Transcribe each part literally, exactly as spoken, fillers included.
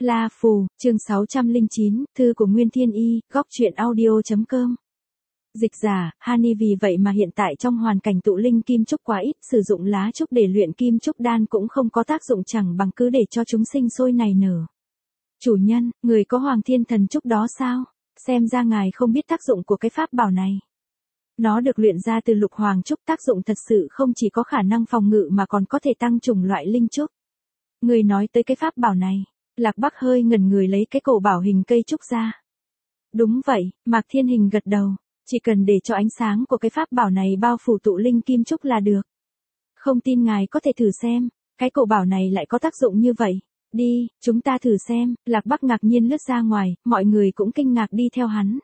La Phù, chương sáu trăm lẻ chín, thư của Nguyên Thiên Y, góc truyện audio chấm com. Dịch giả, Hani vì vậy mà hiện tại trong hoàn cảnh tụ linh kim trúc quá ít, sử dụng lá trúc để luyện kim trúc đan cũng không có tác dụng, chẳng bằng cứ để cho chúng sinh sôi nảy nở. Chủ nhân, người có Hoàng Thiên Thần trúc đó sao? Xem ra ngài không biết tác dụng của cái pháp bảo này. Nó được luyện ra từ lục hoàng trúc, tác dụng thật sự không chỉ có khả năng phòng ngự mà còn có thể tăng chủng loại linh trúc. Người nói tới cái pháp bảo này. Lạc Bắc hơi ngẩn người lấy cái cổ bảo hình cây trúc ra. Đúng vậy, Mạc Thiên Hình gật đầu. Chỉ cần để cho ánh sáng của cái pháp bảo này bao phủ tụ linh kim trúc là được. Không tin ngài có thể thử xem, cái cổ bảo này lại có tác dụng như vậy. Đi, chúng ta thử xem. Lạc Bắc ngạc nhiên lướt ra ngoài, mọi người cũng kinh ngạc đi theo hắn.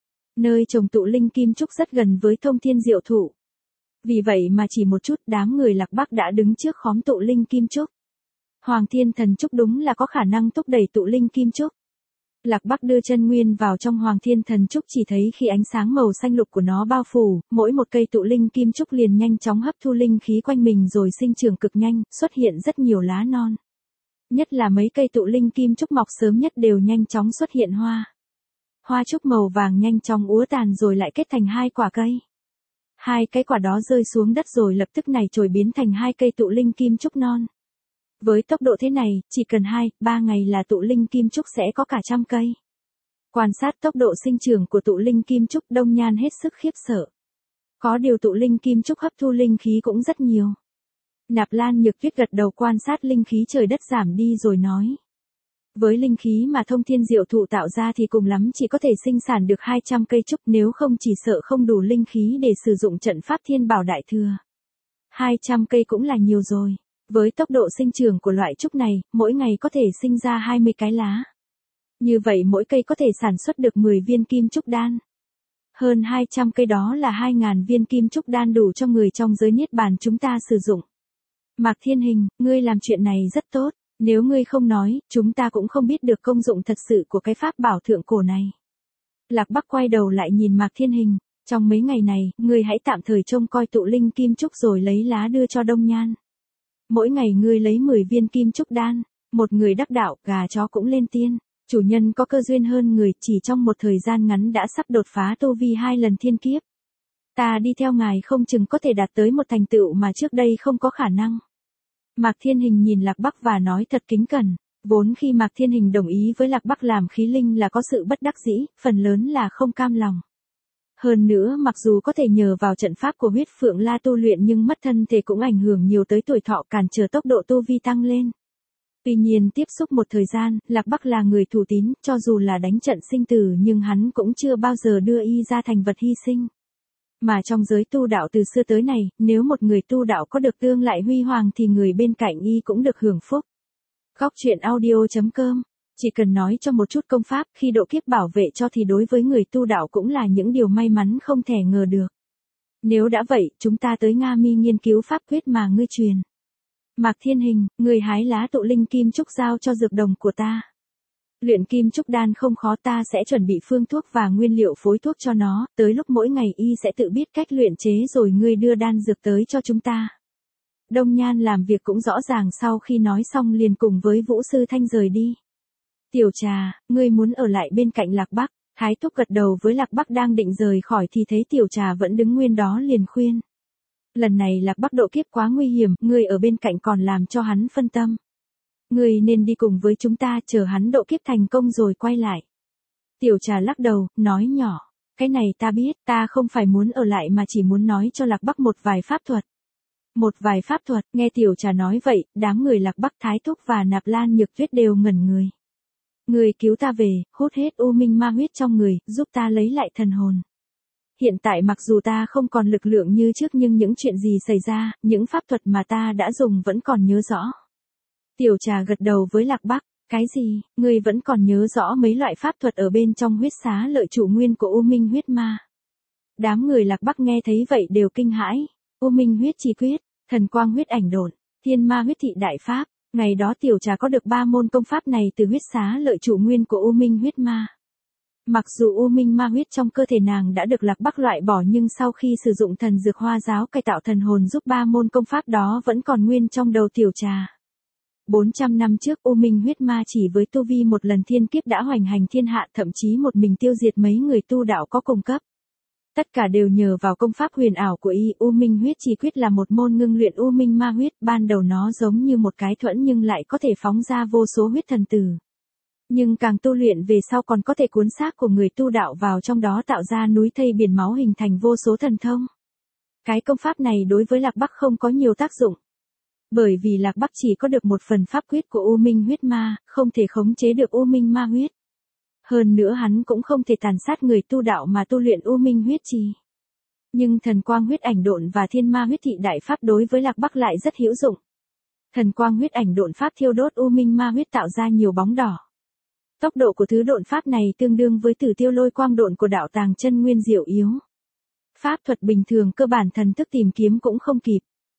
Nơi trồng tụ linh kim trúc rất gần với Thông Thiên Diệu Thụ. Vì vậy mà chỉ một chút, đám người Lạc Bắc đã đứng trước khóm tụ linh kim trúc. Hoàng Thiên Thần trúc đúng là có khả năng thúc đẩy tụ linh kim trúc. Lạc Bắc đưa chân nguyên vào trong Hoàng Thiên Thần trúc, chỉ thấy khi ánh sáng màu xanh lục của nó bao phủ, mỗi một cây tụ linh kim trúc liền nhanh chóng hấp thu linh khí quanh mình rồi sinh trưởng cực nhanh, xuất hiện rất nhiều lá non. Nhất là mấy cây tụ linh kim trúc mọc sớm nhất đều nhanh chóng xuất hiện hoa. Hoa trúc màu vàng nhanh chóng úa tàn rồi lại kết thành hai quả cây. Hai cái quả đó rơi xuống đất rồi lập tức nảy chồi biến thành hai cây tụ linh kim trúc non. Với tốc độ thế này, chỉ cần hai, ba ngày là tụ linh kim trúc sẽ có cả trăm cây. Quan sát tốc độ sinh trưởng của tụ linh kim trúc, Đông Nhan hết sức khiếp sợ. Có điều tụ linh kim trúc hấp thu linh khí cũng rất nhiều. Nạp Lan Nhược Tuyết gật đầu quan sát linh khí trời đất giảm đi rồi nói. Với linh khí mà Thông Thiên Diệu Thụ tạo ra thì cùng lắm chỉ có thể sinh sản được hai trăm cây trúc, nếu không chỉ sợ không đủ linh khí để sử dụng trận pháp Thiên Bảo Đại Thừa. hai trăm cây cũng là nhiều rồi. Với tốc độ sinh trưởng của loại trúc này, mỗi ngày có thể sinh ra hai mươi cái lá. Như vậy mỗi cây có thể sản xuất được mười viên kim trúc đan. Hơn hai trăm cây đó là hai nghìn viên kim trúc đan đủ cho người trong giới Niết Bàn chúng ta sử dụng. Mạc Thiên Hình, ngươi làm chuyện này rất tốt, nếu ngươi không nói, chúng ta cũng không biết được công dụng thật sự của cái pháp bảo thượng cổ này. Lạc Bắc quay đầu lại nhìn Mạc Thiên Hình, trong mấy ngày này, ngươi hãy tạm thời trông coi tụ linh kim trúc rồi lấy lá đưa cho Đông Nhan. Mỗi ngày ngươi lấy mười viên kim trúc đan, một người đắc đạo, gà chó cũng lên tiên. Chủ nhân có cơ duyên hơn người, chỉ trong một thời gian ngắn đã sắp đột phá tu vi hai lần thiên kiếp. Ta đi theo ngài không chừng có thể đạt tới một thành tựu mà trước đây không có khả năng. Mạc Thiên Hình nhìn Lạc Bắc và nói thật kính cẩn. Vốn khi Mạc Thiên Hình đồng ý với Lạc Bắc làm khí linh là có sự bất đắc dĩ, phần lớn là không cam lòng. Hơn nữa mặc dù có thể nhờ vào trận pháp của huyết phượng la tu luyện nhưng mất thân thể cũng ảnh hưởng nhiều tới tuổi thọ, cản trở tốc độ tu vi tăng lên. Tuy nhiên tiếp xúc một thời gian, Lạc Bắc là người thủ tín, cho dù là đánh trận sinh tử nhưng hắn cũng chưa bao giờ đưa y ra thành vật hy sinh. Mà trong giới tu đạo từ xưa tới này, nếu một người tu đạo có được tương lại huy hoàng thì người bên cạnh y cũng được hưởng phúc. Góc truyện audio chấm com. Chỉ cần nói cho một chút công pháp khi độ kiếp bảo vệ cho thì đối với người tu đạo cũng là những điều may mắn không thể ngờ được. Nếu đã vậy, chúng ta tới Nga Mi nghiên cứu pháp quyết mà ngươi truyền. Mạc Thiên Hình, người hái lá tụ linh kim trúc giao cho dược đồng của ta. Luyện kim trúc đan không khó, ta sẽ chuẩn bị phương thuốc và nguyên liệu phối thuốc cho nó, tới lúc mỗi ngày y sẽ tự biết cách luyện chế rồi ngươi đưa đan dược tới cho chúng ta. Đông Nhan làm việc cũng rõ ràng, sau khi nói xong liền cùng với Vũ Sư Thanh rời đi. Tiểu Trà, ngươi muốn ở lại bên cạnh Lạc Bắc. Thái Thúc gật đầu với Lạc Bắc đang định rời khỏi thì thấy Tiểu Trà vẫn đứng nguyên đó liền khuyên. Lần này Lạc Bắc độ kiếp quá nguy hiểm, ngươi ở bên cạnh còn làm cho hắn phân tâm. Ngươi nên đi cùng với chúng ta, chờ hắn độ kiếp thành công rồi quay lại. Tiểu Trà lắc đầu, nói nhỏ, cái này ta biết, ta không phải muốn ở lại mà chỉ muốn nói cho Lạc Bắc một vài pháp thuật. Một vài pháp thuật, nghe Tiểu Trà nói vậy, đám người Lạc Bắc, Thái Thúc và Nạp Lan Nhược Tuyết đều ngẩn người. Người cứu ta về, hút hết u minh ma huyết trong người, giúp ta lấy lại thần hồn. Hiện tại mặc dù ta không còn lực lượng như trước nhưng những chuyện gì xảy ra, những pháp thuật mà ta đã dùng vẫn còn nhớ rõ. Tiểu Trà gật đầu với Lạc Bắc, cái gì, ngươi vẫn còn nhớ rõ mấy loại pháp thuật ở bên trong huyết xá lợi trụ nguyên của u minh huyết ma. Đám người Lạc Bắc nghe thấy vậy đều kinh hãi, u minh huyết chi quyết, thần quang huyết ảnh độn, thiên ma huyết thị đại pháp. Ngày đó Tiểu Trà có được ba môn công pháp này từ huyết xá lợi trụ nguyên của U Minh huyết ma. Mặc dù U Minh ma huyết trong cơ thể nàng đã được Lạc Bắc loại bỏ nhưng sau khi sử dụng thần dược hoa giáo cải tạo thần hồn giúp ba môn công pháp đó vẫn còn nguyên trong đầu Tiểu Trà. bốn trăm năm trước U Minh huyết ma chỉ với tu vi một lần thiên kiếp đã hoành hành thiên hạ, thậm chí một mình tiêu diệt mấy người tu đạo có cùng cấp. Tất cả đều nhờ vào công pháp huyền ảo của y. U Minh huyết chỉ quyết là một môn ngưng luyện U Minh ma huyết, ban đầu nó giống như một cái thuẫn nhưng lại có thể phóng ra vô số huyết thần tử. Nhưng càng tu luyện về sau còn có thể cuốn xác của người tu đạo vào trong đó tạo ra núi thây biển máu hình thành vô số thần thông. Cái công pháp này đối với Lạc Bắc không có nhiều tác dụng. Bởi vì Lạc Bắc chỉ có được một phần pháp quyết của U Minh huyết ma, không thể khống chế được U Minh ma huyết. Hơn nữa hắn cũng không thể tàn sát người tu đạo mà tu luyện U Minh huyết trì. Nhưng thần quang huyết ảnh độn và thiên ma huyết thị đại pháp đối với Lạc Bắc lại rất hữu dụng. Thần quang huyết ảnh độn pháp thiêu đốt U Minh ma huyết tạo ra nhiều bóng đỏ. Tốc độ của thứ độn pháp này tương đương với tử tiêu lôi quang độn của đạo tàng chân nguyên diệu yếu. Pháp thuật bình thường cơ bản thần thức tìm kiếm cũng không kịp.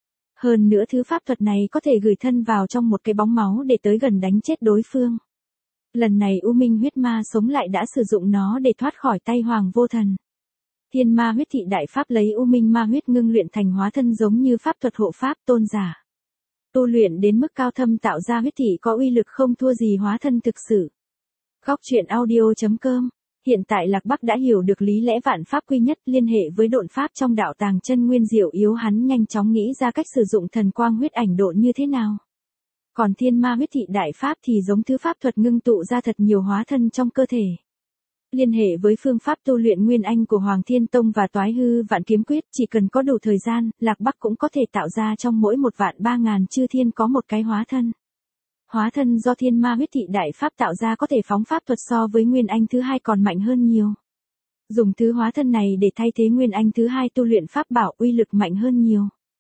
Hơn nữa thứ pháp thuật này có thể gửi thân vào trong một cái bóng máu để tới gần đánh chết đối phương. Lần này U Minh huyết ma sống lại đã sử dụng nó để thoát khỏi tay Hoàng Vô Thần. Thiên ma huyết thị đại pháp lấy U Minh ma huyết ngưng luyện thành hóa thân giống như pháp thuật hộ pháp tôn giả. Tu luyện đến mức cao thâm tạo ra huyết thị có uy lực không thua gì hóa thân thực sự. Góc truyện audio chấm com. Hiện tại Lạc Bắc đã hiểu được lý lẽ vạn pháp quy nhất, liên hệ với độn pháp trong đạo tàng chân nguyên diệu yếu, hắn nhanh chóng nghĩ ra cách sử dụng thần quang huyết ảnh độn như thế nào. Còn thiên ma huyết thị đại pháp thì giống thứ pháp thuật ngưng tụ ra thật nhiều hóa thân trong cơ thể. Liên hệ với phương pháp tu luyện nguyên anh của Hoàng Thiên Tông và Toái Hư Vạn Kiếm Quyết, chỉ cần có đủ thời gian, Lạc Bắc cũng có thể tạo ra trong mỗi một vạn ba ngàn chư thiên có một cái hóa thân. Hóa thân do thiên ma huyết thị đại pháp tạo ra có thể phóng pháp thuật so với nguyên anh thứ hai còn mạnh hơn nhiều. Dùng thứ hóa thân này để thay thế nguyên anh thứ hai tu luyện pháp bảo uy lực mạnh hơn nhiều.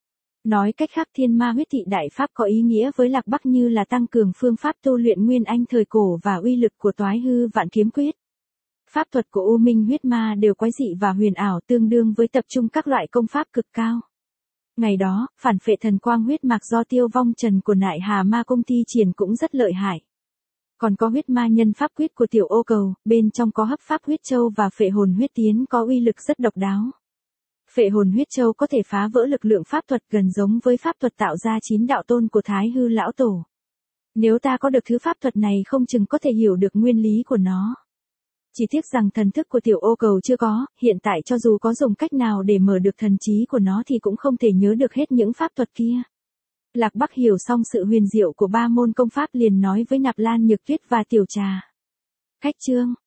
Nói cách khác thiên ma huyết thị đại pháp có ý nghĩa với Lạc Bắc như là tăng cường phương pháp tu luyện nguyên anh thời cổ và uy lực của Toái Hư Vạn Kiếm Quyết. Pháp thuật của U Minh huyết ma đều quái dị và huyền ảo, tương đương với tập trung các loại công pháp cực cao. Ngày đó, phản phệ thần quang huyết mạc do Tiêu Vong Trần của Nại Hà Ma Công thi triển cũng rất lợi hại. Còn có huyết ma nhân pháp quyết của Tiểu Ô Cầu, bên trong có hấp pháp huyết châu và phệ hồn huyết tiến có uy lực rất độc đáo. Phệ hồn huyết châu có thể phá vỡ lực lượng pháp thuật gần giống với pháp thuật tạo ra chín đạo tôn của Thái Hư lão tổ. Nếu ta có được thứ pháp thuật này không chừng có thể hiểu được nguyên lý của nó. Chỉ tiếc rằng thần thức của Tiểu Ô Cầu chưa có, hiện tại cho dù có dùng cách nào để mở được thần trí của nó thì cũng không thể nhớ được hết những pháp thuật kia. Lạc Bắc hiểu xong sự huyền diệu của ba môn công pháp liền nói với Nạp Lan Nhược Tuyết và Tiểu Trà. Cách chương